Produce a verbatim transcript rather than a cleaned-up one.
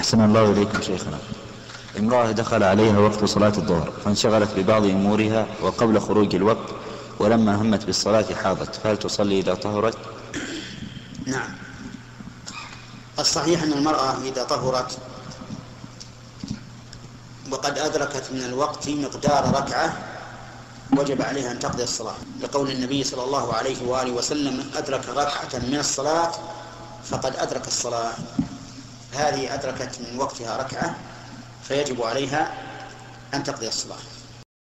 أحسن الله إليكم شيخنا. امرأة دخل عليها وقت صلاة الظهر فانشغلت ببعض أمورها وقبل خروج الوقت، ولما همت بالصلاة حاضت، فهل تصلي إذا طهرت؟ نعم، الصحيح أن المرأة إذا طهرت وقد أدركت من الوقت مقدار ركعة وجب عليها أن تقضي الصلاة، لقول النبي صلى الله عليه وآله وسلم: من أدرك ركعة من الصلاة فقد أدرك الصلاة. هذه أدركت من وقتها ركعة فيجب عليها أن تقضي الصلاة.